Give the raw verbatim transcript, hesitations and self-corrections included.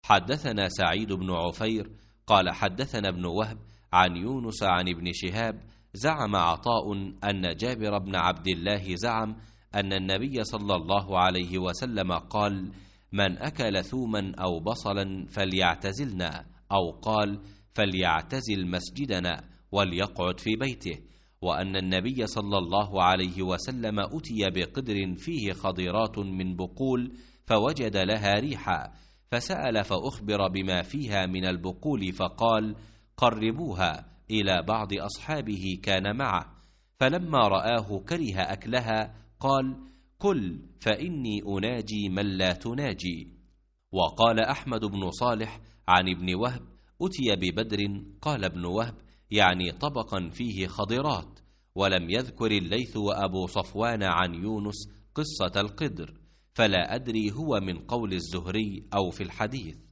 حدثنا سعيد بن عفير قال حدثنا ابن وهب عن يونس عن ابن شهاب زعم عطاء أن جابر بن عبد الله زعم أن النبي صلى الله عليه وسلم قال: من أكل ثوما أو بصلا فليعتزلنا، أو قال: فليعتزل مسجدنا وليقعد في بيته. وأن النبي صلى الله عليه وسلم أتي بقدر فيه خضيرات من بقول فوجد لها ريحا، فسأل فأخبر بما فيها من البقول فقال: قربوها إلى بعض أصحابه كان معه، فلما رآه كره أكلها قال: كل فإني أناجي من لا تناجي. وقال أحمد بن صالح عن ابن وهب: أتي ببدر، قال ابن وهب: يعني طبقا فيه خضرات. ولم يذكر الليث وأبو صفوان عن يونس قصة القدر، فلا أدري هو من قول الزهري أو في الحديث.